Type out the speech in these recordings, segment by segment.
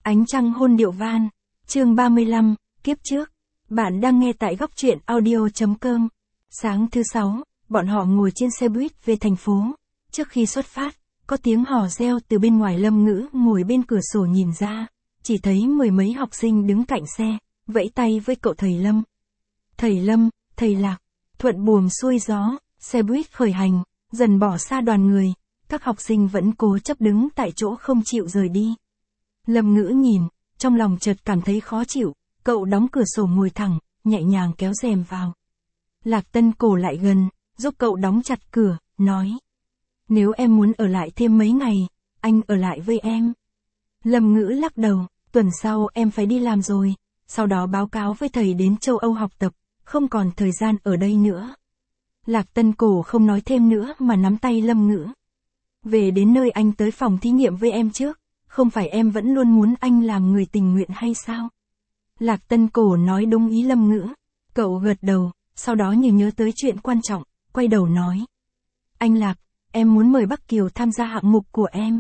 Ánh trăng hôn điệu van. Chương 35, kiếp trước. Bạn đang nghe tại góc truyện audio.com. Sáng thứ 6, bọn họ ngồi trên xe buýt về thành phố. Trước khi xuất phát, có tiếng hò reo từ bên ngoài. Lâm Ngữ ngồi bên cửa sổ nhìn ra, chỉ thấy mười mấy học sinh đứng cạnh xe, vẫy tay với cậu thầy Lâm. Thầy Lâm, thầy Lạc. Thuận buồm xuôi gió, xe buýt khởi hành, dần bỏ xa đoàn người. Các học sinh vẫn cố chấp đứng tại chỗ không chịu rời đi. Lâm Ngữ nhìn, trong lòng chợt cảm thấy khó chịu, cậu đóng cửa sổ ngồi thẳng, nhẹ nhàng kéo rèm vào. Lạc Tân Cổ lại gần, giúp cậu đóng chặt cửa, nói. Nếu em muốn ở lại thêm mấy ngày, anh ở lại với em. Lâm Ngữ lắc đầu, tuần sau em phải đi làm rồi, sau đó báo cáo với thầy đến châu Âu học tập, không còn thời gian ở đây nữa. Lạc Tân Cổ không nói thêm nữa mà nắm tay Lâm Ngữ. Về đến nơi anh tới phòng thí nghiệm với em trước, không phải em vẫn luôn muốn anh làm người tình nguyện hay sao? Lạc Tân Cổ nói đúng ý Lâm Ngữ. Cậu gật đầu, sau đó như nhớ tới chuyện quan trọng, quay đầu nói. Anh Lạc, em muốn mời Bắc Kiều tham gia hạng mục của em.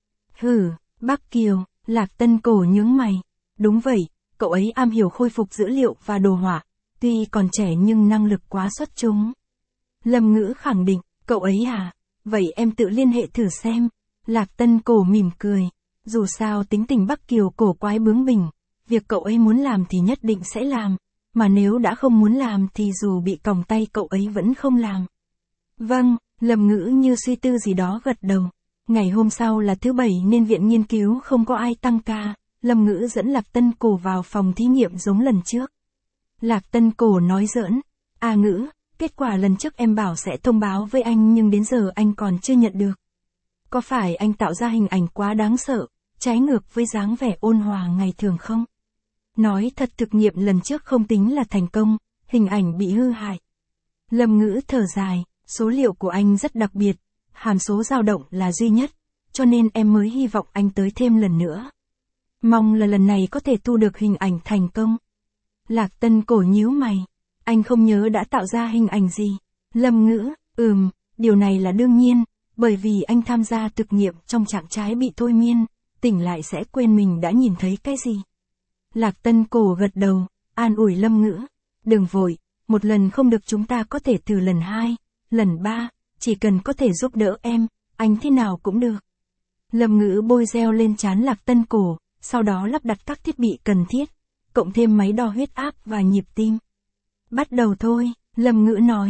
Hử, Bắc Kiều, Lạc Tân Cổ nhướng mày. Đúng vậy, cậu ấy am hiểu khôi phục dữ liệu và đồ họa, tuy còn trẻ nhưng năng lực quá xuất chúng. Lâm Ngữ khẳng định, cậu ấy à? Vậy em tự liên hệ thử xem. Lạc Tân Cổ mỉm cười. Dù sao tính tình Bắc Kiều cổ quái bướng bỉnh, việc cậu ấy muốn làm thì nhất định sẽ làm, mà nếu đã không muốn làm thì dù bị còng tay cậu ấy vẫn không làm. Vâng, Lâm Ngữ như suy tư gì đó gật đầu. Ngày hôm sau là thứ Bảy nên viện nghiên cứu không có ai tăng ca, Lâm Ngữ dẫn Lạc Tân Cổ vào phòng thí nghiệm giống lần trước. Lạc Tân Cổ nói giỡn, Ngữ, kết quả lần trước em bảo sẽ thông báo với anh nhưng đến giờ anh còn chưa nhận được. Có phải anh tạo ra hình ảnh quá đáng sợ, trái ngược với dáng vẻ ôn hòa ngày thường không? Nói thật, thực nghiệm lần trước không tính là thành công, hình ảnh bị hư hại. Lâm Ngữ thở dài, số liệu của anh rất đặc biệt, hàm số dao động là duy nhất, cho nên em mới hy vọng anh tới thêm lần nữa. Mong là lần này có thể thu được hình ảnh thành công. Lạc Tân Cổ nhíu mày, anh không nhớ đã tạo ra hình ảnh gì. Lâm Ngữ, điều này là đương nhiên, bởi vì anh tham gia thực nghiệm trong trạng thái bị thôi miên, tỉnh lại sẽ quên mình đã nhìn thấy cái gì. Lạc Tân Cổ gật đầu, an ủi Lâm Ngữ. Đừng vội, một lần không được chúng ta có thể thử lần 2, lần 3, chỉ cần có thể giúp đỡ em, anh thế nào cũng được. Lâm Ngữ bôi gel lên trán Lạc Tân Cổ, sau đó lắp đặt các thiết bị cần thiết, cộng thêm máy đo huyết áp và nhịp tim. Bắt đầu thôi, Lâm Ngữ nói.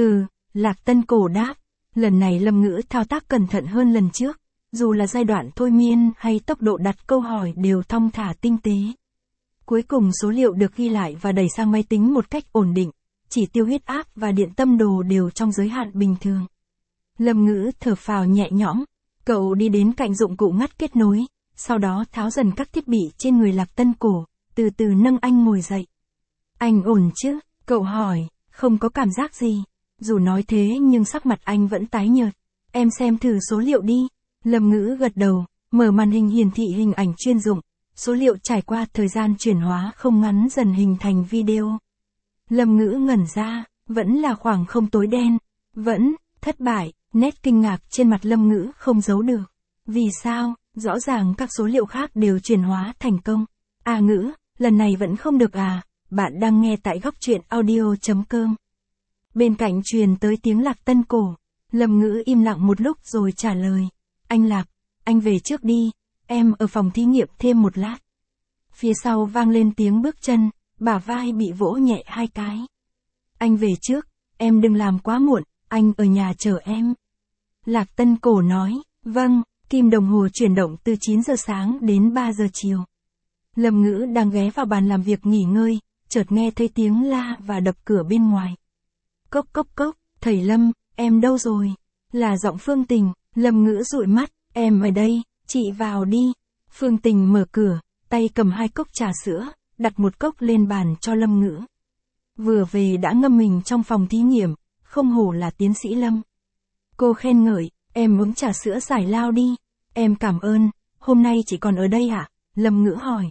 Lạc Tân Cổ đáp. Lần này Lâm Ngữ thao tác cẩn thận hơn lần trước, dù là giai đoạn thôi miên hay tốc độ đặt câu hỏi đều thong thả tinh tế. Cuối cùng số liệu được ghi lại và đẩy sang máy tính một cách ổn định, chỉ tiêu huyết áp và điện tâm đồ đều trong giới hạn bình thường. Lâm Ngữ thở phào nhẹ nhõm, cậu đi đến cạnh dụng cụ ngắt kết nối, sau đó tháo dần các thiết bị trên người Lạc Tân Cổ, từ từ nâng anh ngồi dậy. Anh ổn chứ? Cậu hỏi, không có cảm giác gì. Dù nói thế nhưng sắc mặt anh vẫn tái nhợt. Em xem thử số liệu đi. Lâm Ngữ gật đầu, mở màn hình hiển thị hình ảnh chuyên dụng. Số liệu trải qua thời gian chuyển hóa không ngắn dần hình thành video. Lâm Ngữ ngẩn ra, vẫn là khoảng không tối đen. Vẫn, thất bại, nét kinh ngạc trên mặt Lâm Ngữ không giấu được. Vì sao, rõ ràng các số liệu khác đều chuyển hóa thành công. Ngữ, lần này vẫn không được à? Bạn đang nghe tại góc truyện audio.com. Bên cạnh truyền tới tiếng Lạc Tân Cổ. Lâm Ngữ im lặng một lúc rồi trả lời. Anh Lạc, anh về trước đi, em ở phòng thí nghiệm thêm một lát. Phía sau vang lên tiếng bước chân, bả vai bị vỗ nhẹ 2 cái. Anh về trước, em đừng làm quá muộn, anh ở nhà chờ em. Lạc Tân Cổ nói, vâng, kim đồng hồ chuyển động từ 9 giờ sáng đến 3 giờ chiều. Lâm Ngữ đang ghé vào bàn làm việc nghỉ ngơi, chợt nghe thấy tiếng la và đập cửa bên ngoài. Cốc cốc cốc, thầy Lâm, em đâu rồi? Là giọng Phương Tình. Lâm Ngữ dụi mắt, em ở đây, chị vào đi. Phương Tình mở cửa, tay cầm 2 cốc trà sữa, đặt một cốc lên bàn cho Lâm Ngữ. Vừa về đã ngâm mình trong phòng thí nghiệm, không hổ là tiến sĩ Lâm. Cô khen ngợi, em uống trà sữa giải lao đi. Em cảm ơn, hôm nay chị còn ở đây à? Lâm Ngữ hỏi.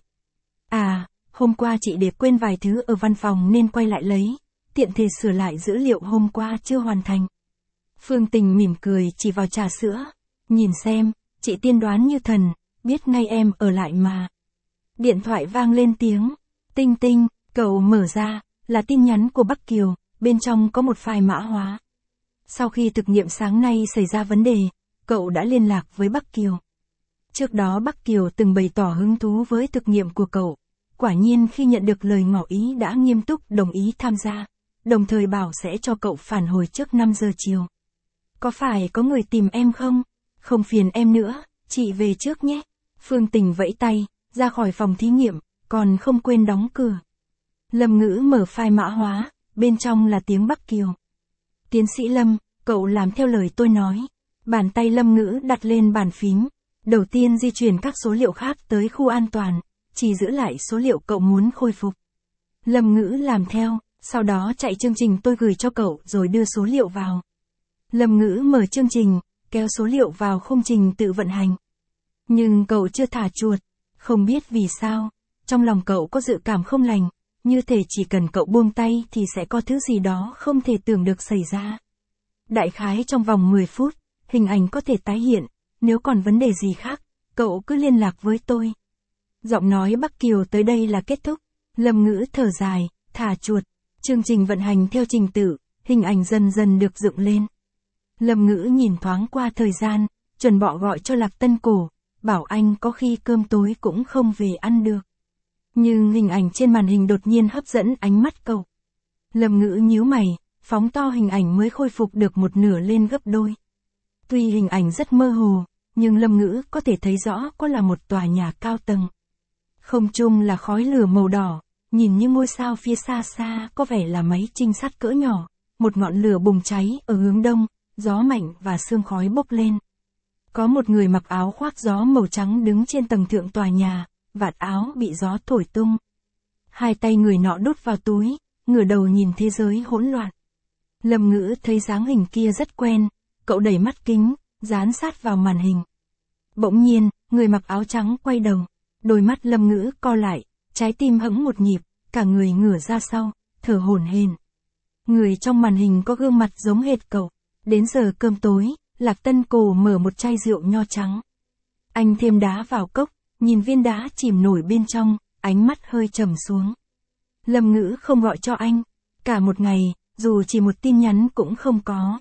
Hôm qua chị để quên vài thứ ở văn phòng nên quay lại lấy, tiện thể sửa lại dữ liệu hôm qua chưa hoàn thành. Phương Tình mỉm cười chỉ vào trà sữa. Nhìn xem, chị tiên đoán như thần, biết ngay em ở lại mà. Điện thoại vang lên tiếng. Tinh tinh, cậu mở ra, là tin nhắn của Bắc Kiều, bên trong có một file mã hóa. Sau khi thực nghiệm sáng nay xảy ra vấn đề, cậu đã liên lạc với Bắc Kiều. Trước đó Bắc Kiều từng bày tỏ hứng thú với thực nghiệm của cậu. Quả nhiên khi nhận được lời ngỏ ý đã nghiêm túc đồng ý tham gia, đồng thời bảo sẽ cho cậu phản hồi trước 5 giờ chiều. Có phải có người tìm em không? Không phiền em nữa, chị về trước nhé. Phương Tình vẫy tay, ra khỏi phòng thí nghiệm, còn không quên đóng cửa. Lâm Ngữ mở file mã hóa, bên trong là tiếng Bắc Kiều. Tiến sĩ Lâm, cậu làm theo lời tôi nói. Bàn tay Lâm Ngữ đặt lên bàn phím. Đầu tiên di chuyển các số liệu khác tới khu an toàn, chỉ giữ lại số liệu cậu muốn khôi phục. Lâm Ngữ làm theo, sau đó chạy chương trình tôi gửi cho cậu rồi đưa số liệu vào. Lâm Ngữ mở chương trình, kéo số liệu vào khung trình tự vận hành. Nhưng cậu chưa thả chuột, không biết vì sao, trong lòng cậu có dự cảm không lành, như thể chỉ cần cậu buông tay thì sẽ có thứ gì đó không thể tưởng được xảy ra. Đại khái trong vòng 10 phút, hình ảnh có thể tái hiện, nếu còn vấn đề gì khác, cậu cứ liên lạc với tôi. Giọng nói Bắc Kiều tới đây là kết thúc. Lâm Ngữ thở dài, thả chuột. Chương trình vận hành theo trình tự, hình ảnh dần dần được dựng lên. Lâm Ngữ nhìn thoáng qua thời gian, chuẩn bọ gọi cho Lạc Tân Cổ, bảo anh có khi cơm tối cũng không về ăn được. Nhưng hình ảnh trên màn hình đột nhiên hấp dẫn ánh mắt cậu. Lâm Ngữ nhíu mày, phóng to hình ảnh mới khôi phục được một nửa lên gấp đôi. Tuy hình ảnh rất mơ hồ, nhưng Lâm Ngữ có thể thấy rõ có là một tòa nhà cao tầng. Không trung là khói lửa màu đỏ, nhìn như ngôi sao phía xa xa có vẻ là máy trinh sát cỡ nhỏ, một ngọn lửa bùng cháy ở hướng đông, gió mạnh và sương khói bốc lên. Có một người mặc áo khoác gió màu trắng đứng trên tầng thượng tòa nhà, vạt áo bị gió thổi tung. Hai tay người nọ đút vào túi, ngửa đầu nhìn thế giới hỗn loạn. Lâm Ngữ thấy dáng hình kia rất quen, cậu đẩy mắt kính, dán sát vào màn hình. Bỗng nhiên, người mặc áo trắng quay đầu, đôi mắt Lâm Ngữ co lại, trái tim hững một nhịp, cả người ngửa ra sau, thở hổn hển. Người trong màn hình có gương mặt giống hệt cậu. Đến giờ cơm tối, Lạc Tân Cổ mở một chai rượu nho trắng. Anh thêm đá vào cốc, nhìn viên đá chìm nổi bên trong, ánh mắt hơi trầm xuống. Lâm Ngữ không gọi cho anh, cả một ngày, dù chỉ một tin nhắn cũng không có.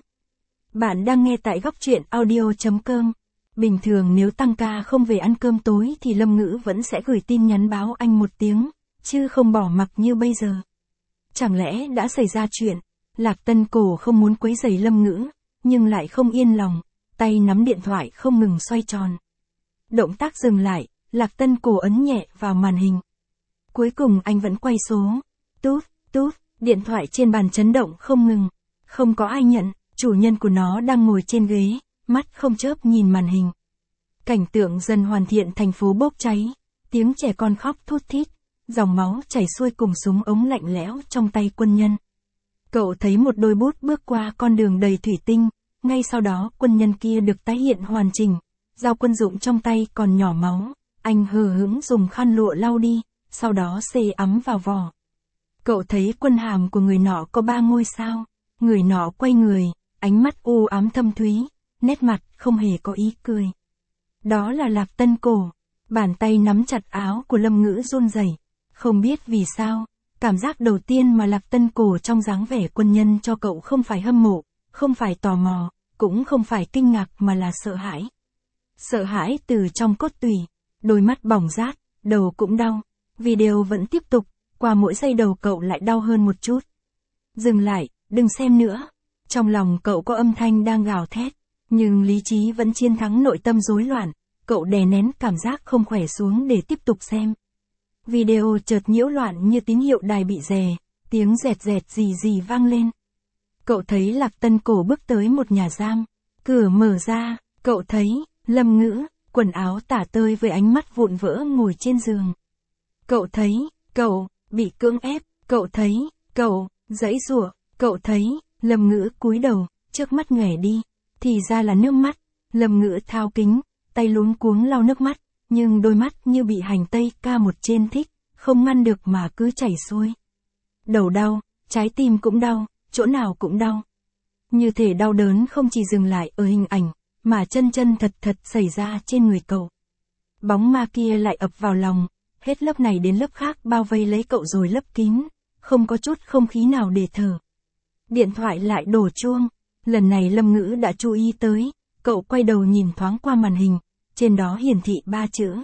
Bạn đang nghe tại góc truyện audio.com. Bình thường nếu tăng ca không về ăn cơm tối thì Lâm Ngữ vẫn sẽ gửi tin nhắn báo anh một tiếng, chứ không bỏ mặc như bây giờ. Chẳng lẽ đã xảy ra chuyện? Lạc Tân Cổ không muốn quấy rầy Lâm Ngữ, nhưng lại không yên lòng, tay nắm điện thoại không ngừng xoay tròn. Động tác dừng lại, Lạc Tân Cổ ấn nhẹ vào màn hình. Cuối cùng anh vẫn quay số. Tút, tút, điện thoại trên bàn chấn động không ngừng. Không có ai nhận, chủ nhân của nó đang ngồi trên ghế, mắt không chớp nhìn màn hình. Cảnh tượng dần hoàn thiện, thành phố bốc cháy, tiếng trẻ con khóc thút thít, dòng máu chảy xuôi cùng súng ống lạnh lẽo trong tay quân nhân. Cậu thấy một đôi bút bước qua con đường đầy thủy tinh, ngay sau đó quân nhân kia được tái hiện hoàn chỉnh, dao quân dụng trong tay còn nhỏ máu, anh hờ hững dùng khăn lụa lau đi, sau đó xê ấm vào vỏ. Cậu thấy quân hàm của người nọ có 3 ngôi sao, người nọ quay người, ánh mắt u ám thâm thúy, nét mặt không hề có ý cười. Đó là Lạc Tân Cổ. Bàn tay nắm chặt áo của Lâm Ngữ run rẩy, không biết vì sao, cảm giác đầu tiên mà Lạc Tân Cổ trong dáng vẻ quân nhân cho cậu không phải hâm mộ, không phải tò mò, cũng không phải kinh ngạc mà là sợ hãi. Sợ hãi từ trong cốt tủy, đôi mắt bỏng rát, đầu cũng đau. Video vẫn tiếp tục, qua mỗi giây đầu cậu lại đau hơn một chút. Dừng lại, đừng xem nữa. Trong lòng cậu có âm thanh đang gào thét, nhưng lý trí vẫn chiến thắng nội tâm rối loạn, cậu đè nén cảm giác không khỏe xuống để tiếp tục xem. Video chợt nhiễu loạn như tín hiệu đài bị rè, tiếng rẹt rẹt gì gì vang lên. Cậu thấy Lạc Tân Cổ bước tới một nhà giam, cửa mở ra, cậu thấy Lâm Ngữ, quần áo tả tơi với ánh mắt vụn vỡ ngồi trên giường. Cậu thấy, cậu bị cưỡng ép, cậu thấy, cậu giãy giụa, cậu thấy Lâm Ngữ cúi đầu, trước mắt nhòe đi, thì ra là nước mắt. Lâm Ngữ thao kính, tay luống cuống lau nước mắt, nhưng đôi mắt như bị hành tây ca một trên thích, không ngăn được mà cứ chảy xuôi. Đầu đau, trái tim cũng đau, chỗ nào cũng đau. Như thể đau đớn không chỉ dừng lại ở hình ảnh, mà chân chân thật thật xảy ra trên người cậu. Bóng ma kia lại ập vào lòng, hết lớp này đến lớp khác bao vây lấy cậu rồi lấp kín, không có chút không khí nào để thở. Điện thoại lại đổ chuông, lần này Lâm Ngữ đã chú ý tới, cậu quay đầu nhìn thoáng qua màn hình, trên đó hiển thị 3 chữ.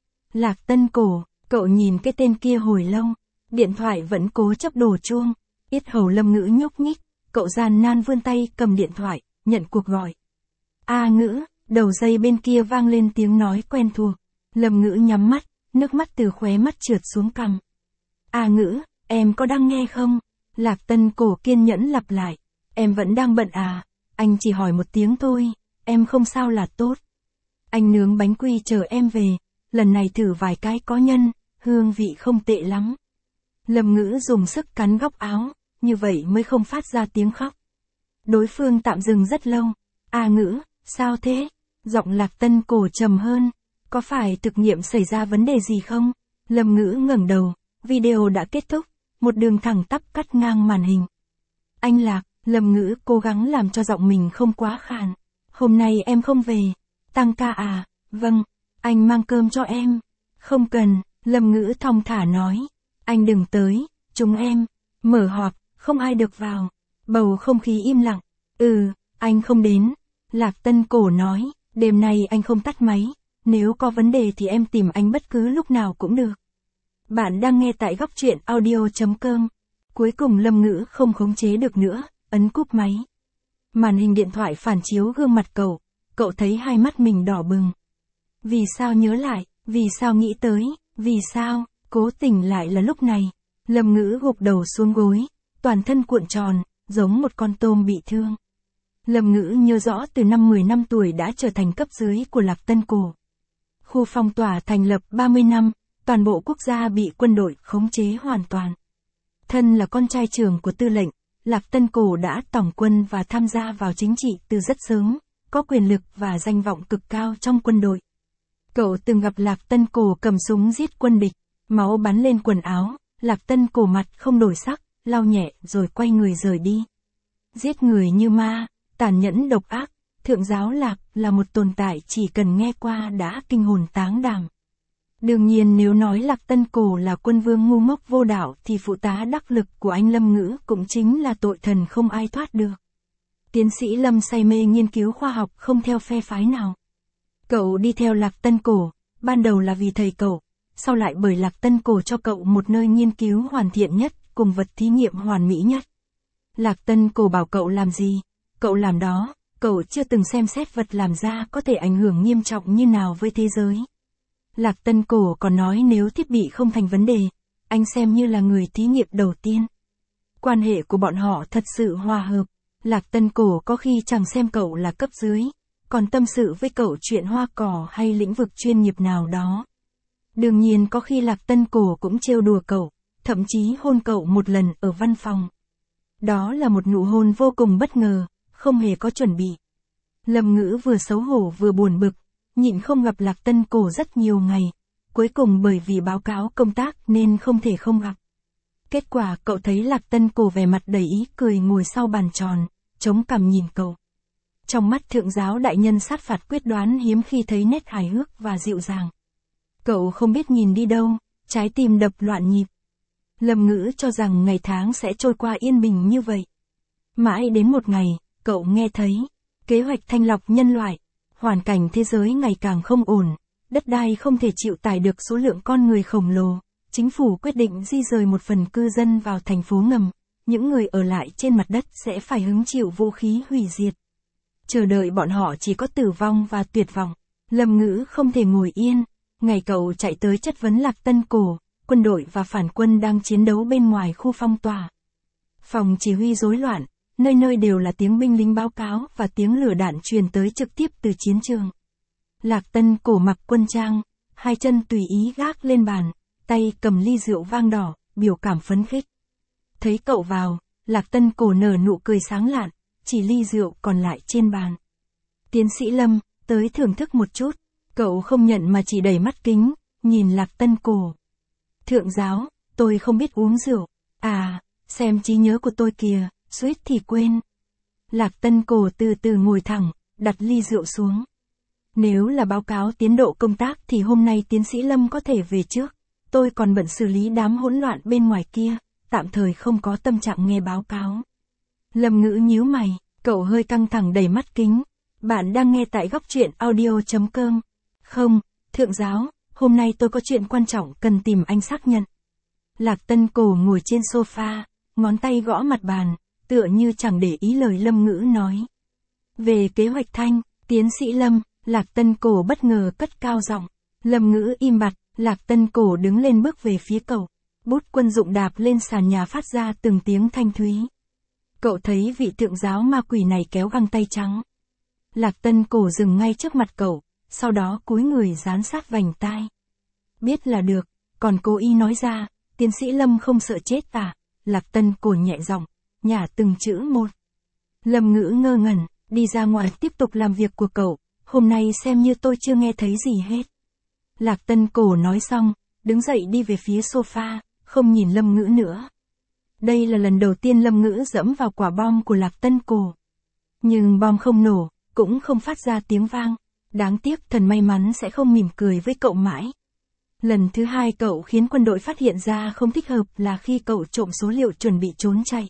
Lạc Tân Cổ, cậu nhìn cái tên kia hồi lâu, điện thoại vẫn cố chấp đổ chuông, yết hầu Lâm Ngữ nhúc nhích, cậu gian nan vươn tay cầm điện thoại, nhận cuộc gọi. A Ngữ, đầu dây bên kia vang lên tiếng nói quen thuộc, Lâm Ngữ nhắm mắt, nước mắt từ khóe mắt trượt xuống cằm. A Ngữ, em có đang nghe không? Lạc Tân Cổ kiên nhẫn lặp lại, em vẫn đang bận à, anh chỉ hỏi một tiếng thôi, em không sao là tốt. Anh nướng bánh quy chờ em về, lần này thử vài cái có nhân, hương vị không tệ lắm. Lâm Ngữ dùng sức cắn góc áo, như vậy mới không phát ra tiếng khóc. Đối phương tạm dừng rất lâu. A Ngữ, sao thế? Giọng Lạc Tân Cổ trầm hơn. Có phải thực nghiệm xảy ra vấn đề gì không? Lâm Ngữ ngẩng đầu, video đã kết thúc, một đường thẳng tắp cắt ngang màn hình. Anh Lạc, Lâm Ngữ cố gắng làm cho giọng mình không quá khàn. Hôm nay em không về. Tăng ca à? Vâng, anh mang cơm cho em. Không cần, Lâm Ngữ thong thả nói. Anh đừng tới, chúng em mở họp, không ai được vào. Bầu không khí im lặng. Anh không đến. Lạc Tân Cổ nói, đêm nay anh không tắt máy, nếu có vấn đề thì em tìm anh bất cứ lúc nào cũng được. Bạn đang nghe tại góc truyện audio.com. Cuối cùng Lâm Ngữ không khống chế được nữa, ấn cúp máy. Màn hình điện thoại phản chiếu gương mặt cậu thấy hai mắt mình đỏ bừng. Vì sao nhớ lại, vì sao nghĩ tới, vì sao, cố tình lại là lúc này. Lâm Ngữ gục đầu xuống gối, toàn thân cuộn tròn, giống một con tôm bị thương. Lâm Ngữ nhớ rõ từ năm 10 năm tuổi đã trở thành cấp dưới của Lạc Tân Cổ. Khu phong tỏa thành lập 30 năm, toàn bộ quốc gia bị quân đội khống chế hoàn toàn. Thân là con trai trưởng của tư lệnh, Lạc Tân Cổ đã tổng quân và tham gia vào chính trị từ rất sớm, có quyền lực và danh vọng cực cao trong quân đội. Cậu từng gặp Lạc Tân Cổ cầm súng giết quân địch, máu bắn lên quần áo, Lạc Tân Cổ mặt không đổi sắc, lau nhẹ rồi quay người rời đi. Giết người như ma, tàn nhẫn độc ác, thượng giáo Lạc là một tồn tại chỉ cần nghe qua đã kinh hồn táng đảm. Đương nhiên nếu nói Lạc Tân Cổ là quân vương ngu ngốc vô đạo thì phụ tá đắc lực của anh Lâm Ngữ cũng chính là tội thần không ai thoát được. Tiến sĩ Lâm say mê nghiên cứu khoa học không theo phe phái nào. Cậu đi theo Lạc Tân Cổ, ban đầu là vì thầy cậu, sau lại bởi Lạc Tân Cổ cho cậu một nơi nghiên cứu hoàn thiện nhất, cùng vật thí nghiệm hoàn mỹ nhất. Lạc Tân Cổ bảo cậu làm gì, cậu làm đó, cậu chưa từng xem xét vật làm ra có thể ảnh hưởng nghiêm trọng như nào với thế giới. Lạc Tân Cổ còn nói nếu thiết bị không thành vấn đề, anh xem như là người thí nghiệm đầu tiên. Quan hệ của bọn họ thật sự hòa hợp, Lạc Tân Cổ có khi chẳng xem cậu là cấp dưới, còn tâm sự với cậu chuyện hoa cỏ hay lĩnh vực chuyên nghiệp nào đó. Đương nhiên có khi Lạc Tân Cổ cũng trêu đùa cậu, thậm chí hôn cậu một lần ở văn phòng. Đó là một nụ hôn vô cùng bất ngờ, không hề có chuẩn bị. Lâm Ngữ vừa xấu hổ vừa buồn bực, nhịn không gặp Lạc Tân Cổ rất nhiều ngày, cuối cùng bởi vì báo cáo công tác nên không thể không gặp. Kết quả cậu thấy Lạc Tân Cổ vẻ mặt đầy ý cười ngồi sau bàn tròn, chống cằm nhìn cậu. Trong mắt thượng giáo đại nhân sát phạt quyết đoán hiếm khi thấy nét hài hước và dịu dàng. Cậu không biết nhìn đi đâu, trái tim đập loạn nhịp. Lâm Ngữ cho rằng ngày tháng sẽ trôi qua yên bình như vậy. Mãi đến một ngày, cậu nghe thấy, kế hoạch thanh lọc nhân loại, hoàn cảnh thế giới ngày càng không ổn, đất đai không thể chịu tải được số lượng con người khổng lồ, chính phủ quyết định di rời một phần cư dân vào thành phố ngầm, những người ở lại trên mặt đất sẽ phải hứng chịu vũ khí hủy diệt. Chờ đợi bọn họ chỉ có tử vong và tuyệt vọng. Lâm Ngữ không thể ngồi yên, ngày cậu chạy tới chất vấn Lạc Tân Cổ, quân đội và phản quân đang chiến đấu bên ngoài khu phong tỏa. Phòng chỉ huy rối loạn, nơi nơi đều là tiếng binh lính báo cáo và tiếng lửa đạn truyền tới trực tiếp từ chiến trường. Lạc Tân Cổ mặc quân trang, hai chân tùy ý gác lên bàn, tay cầm ly rượu vang đỏ, biểu cảm phấn khích. Thấy cậu vào, Lạc Tân Cổ nở nụ cười sáng lạn, chỉ ly rượu còn lại trên bàn. Tiến sĩ Lâm, tới thưởng thức một chút. Cậu không nhận mà chỉ đẩy mắt kính, nhìn Lạc Tân Cổ. Thượng giáo, tôi không biết uống rượu. À, xem trí nhớ của tôi kìa, suýt thì quên. Lạc Tân Cổ từ từ ngồi thẳng, đặt ly rượu xuống. Nếu là báo cáo tiến độ công tác thì hôm nay tiến sĩ Lâm có thể về trước. tôi còn bận xử lý đám hỗn loạn bên ngoài kia, tạm thời không có tâm trạng nghe báo cáo. Lâm Ngữ nhíu mày, cậu hơi căng thẳng đầy mắt kính. Bạn đang nghe tại góc truyện audio.com. Không, thượng giáo, hôm nay tôi có chuyện quan trọng cần tìm anh xác nhận. Lạc Tân Cổ ngồi trên sofa, ngón tay gõ mặt bàn, tựa như chẳng để ý lời Lâm Ngữ nói. Về kế hoạch Thanh, tiến sĩ Lâm, Lạc Tân Cổ bất ngờ cất cao giọng. Lâm Ngữ im bặt, Lạc Tân Cổ đứng lên bước về phía cậu. Bút quân dụng đạp lên sàn nhà phát ra từng tiếng thanh thúy. Cậu thấy vị thượng giáo ma quỷ này kéo găng tay trắng. Lạc Tân Cổ dừng ngay trước mặt cậu, sau đó cúi người dán sát vành tai. Biết là được, còn cố ý nói ra, tiến sĩ Lâm không sợ chết à? Lạc Tân Cổ nhẹ giọng, nhả từng chữ một. Lâm Ngữ ngơ ngẩn, đi ra ngoài tiếp tục làm việc của cậu, hôm nay xem như tôi chưa nghe thấy gì hết. Lạc Tân Cổ nói xong, đứng dậy đi về phía sofa, không nhìn Lâm Ngữ nữa. Đây là lần đầu tiên Lâm Ngữ dẫm vào quả bom của Lạc Tân Cổ. Nhưng bom không nổ, cũng không phát ra tiếng vang. Đáng tiếc thần may mắn sẽ không mỉm cười với cậu mãi. Lần thứ hai cậu khiến quân đội phát hiện ra không thích hợp là khi cậu trộm số liệu chuẩn bị trốn chạy.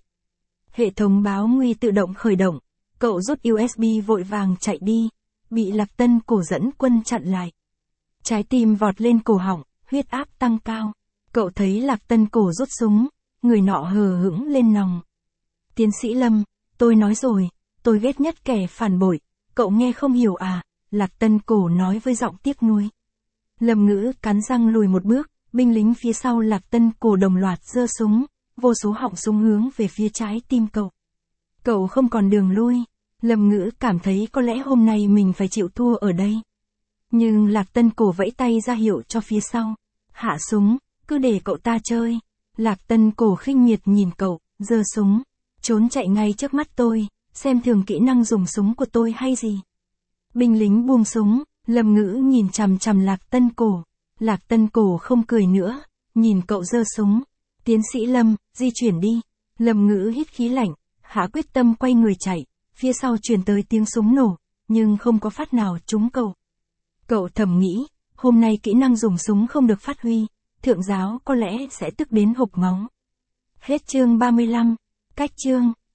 Hệ thống báo nguy tự động khởi động, cậu rút USB vội vàng chạy đi, bị Lạc Tân Cổ dẫn quân chặn lại. Trái tim vọt lên cổ họng, huyết áp tăng cao. Cậu thấy Lạc Tân Cổ rút súng, người nọ hờ hững lên nòng. Tiến sĩ Lâm, tôi nói rồi, tôi ghét nhất kẻ phản bội, cậu nghe không hiểu à? Lạc Tân Cổ nói với giọng tiếc nuối. Lâm Ngữ cắn răng lùi một bước, binh lính phía sau Lạc Tân Cổ đồng loạt giơ súng, vô số họng súng hướng về phía trái tim cậu. Cậu không còn đường lui, Lâm Ngữ cảm thấy có lẽ hôm nay mình phải chịu thua ở đây. Nhưng Lạc Tân Cổ vẫy tay ra hiệu cho phía sau. Hạ súng, cứ để cậu ta chơi. Lạc Tân Cổ khinh miệt nhìn cậu, giơ súng, trốn chạy ngay trước mắt tôi, xem thường kỹ năng dùng súng của tôi hay gì. Binh lính buông súng, Lâm Ngữ nhìn chằm chằm Lạc Tân Cổ. Lạc Tân Cổ không cười nữa, nhìn cậu giơ súng. Tiến sĩ Lâm, di chuyển đi. Lâm Ngữ hít khí lạnh, hạ quyết tâm quay người chạy, phía sau truyền tới tiếng súng nổ, nhưng không có phát nào trúng cậu. Cậu thầm nghĩ, hôm nay kỹ năng dùng súng không được phát huy, thượng giáo có lẽ sẽ tức đến hộc máu. Hết chương 35, cách chương.